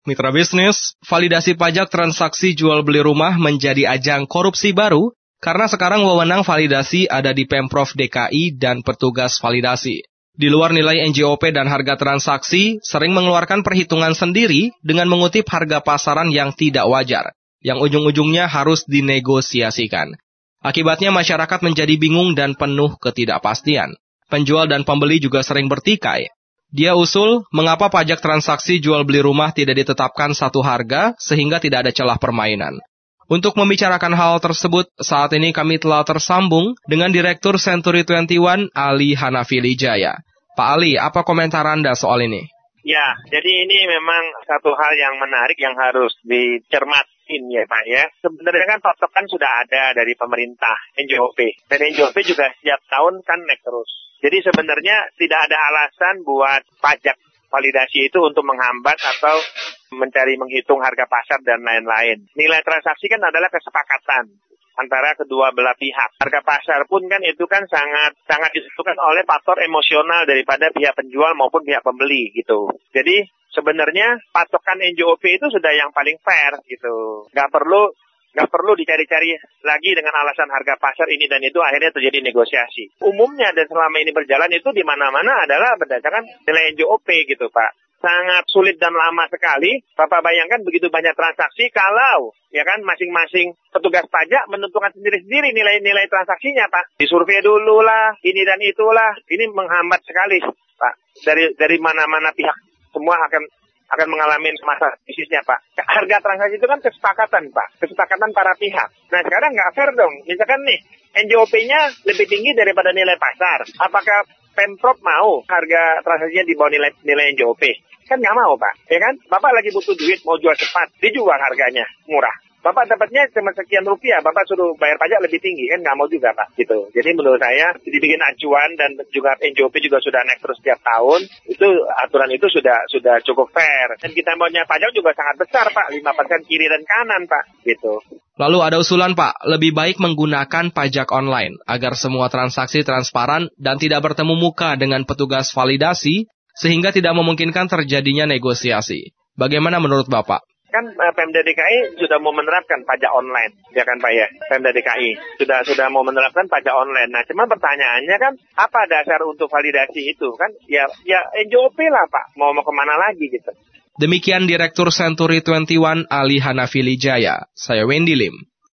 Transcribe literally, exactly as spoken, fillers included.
Mitra bisnis, validasi pajak transaksi jual beli rumah menjadi ajang korupsi baru karena sekarang wewenang validasi ada di Pemprov D K I dan petugas validasi. Di luar nilai N J O P dan harga transaksi, sering mengeluarkan perhitungan sendiri dengan mengutip harga pasaran yang tidak wajar, yang ujung-ujungnya harus dinegosiasikan. Akibatnya masyarakat menjadi bingung dan penuh ketidakpastian. Penjual dan pembeli juga sering bertikai. Dia usul, mengapa pajak transaksi jual beli rumah tidak ditetapkan satu harga sehingga tidak ada celah permainan. Untuk membicarakan hal tersebut, saat ini kami telah tersambung dengan Direktur Century dua puluh satu, Ali Hanafi Lijaya. Pak Ali, apa komentar Anda soal ini? Ya, jadi ini memang satu hal yang menarik yang harus dicermatin ya Pak ya. Sebenarnya kan patokan sudah ada dari pemerintah, N J O P. Dan N J O P juga setiap tahun kan naik terus. Jadi sebenarnya tidak ada alasan buat pajak validasi itu untuk menghambat atau mencari menghitung harga pasar dan lain-lain. Nilai transaksi kan adalah kesepakatan antara kedua belah pihak. Harga pasar pun kan itu kan sangat sangat ditentukan oleh faktor emosional daripada pihak penjual maupun pihak pembeli gitu. Jadi sebenarnya patokan N J O P itu sudah yang paling fair gitu. Nggak perlu Nggak perlu dicari-cari lagi dengan alasan harga pasar ini dan itu akhirnya terjadi negosiasi. Umumnya dan selama ini berjalan itu di mana-mana adalah berdasarkan nilai N J O P gitu Pak. Sangat sulit dan lama sekali. Bapak bayangkan begitu banyak transaksi kalau ya kan masing-masing petugas pajak menentukan sendiri-sendiri nilai-nilai transaksinya Pak. Disurvei dulu lah, ini dan itulah. Ini menghambat sekali Pak. Dari dari mana-mana pihak semua akan akan mengalami masalah bisnisnya Pak. Harga transaksi itu kan kesepakatan Pak, kesepakatan para pihak. Nah sekarang nggak fair dong, misalkan nih N J O P-nya lebih tinggi daripada nilai pasar. Apakah Pemprov mau harga transaksinya di bawah nilai, nilai N J O P? Kan nggak mau Pak, ya kan? Bapak lagi butuh duit, mau jual cepat, dijual harganya murah. Bapak dapatnya cuma sekian rupiah, Bapak suruh bayar pajak lebih tinggi, kan nggak mau juga Pak, gitu. Jadi menurut saya dibikin acuan dan juga N J O P juga sudah naik terus setiap tahun, itu aturan itu sudah sudah cukup fair. Dan kita maunya pajak juga sangat besar Pak, lima persen kiri dan kanan Pak, gitu. Lalu ada usulan Pak, lebih baik menggunakan pajak online agar semua transaksi transparan dan tidak bertemu muka dengan petugas validasi sehingga tidak memungkinkan terjadinya negosiasi. Bagaimana menurut Bapak? Kan uh, Pemda D K I sudah mau menerapkan pajak online, ya kan Pak ya? Pemda D K I sudah sudah mau menerapkan pajak online. Nah, cuma pertanyaannya kan apa dasar untuk validasi itu kan? Ya ya N J O P lah Pak. Mau mau kemana lagi gitu? Demikian Direktur Century dua puluh satu Ali Hanafi Lijaya. Saya Wendy Lim.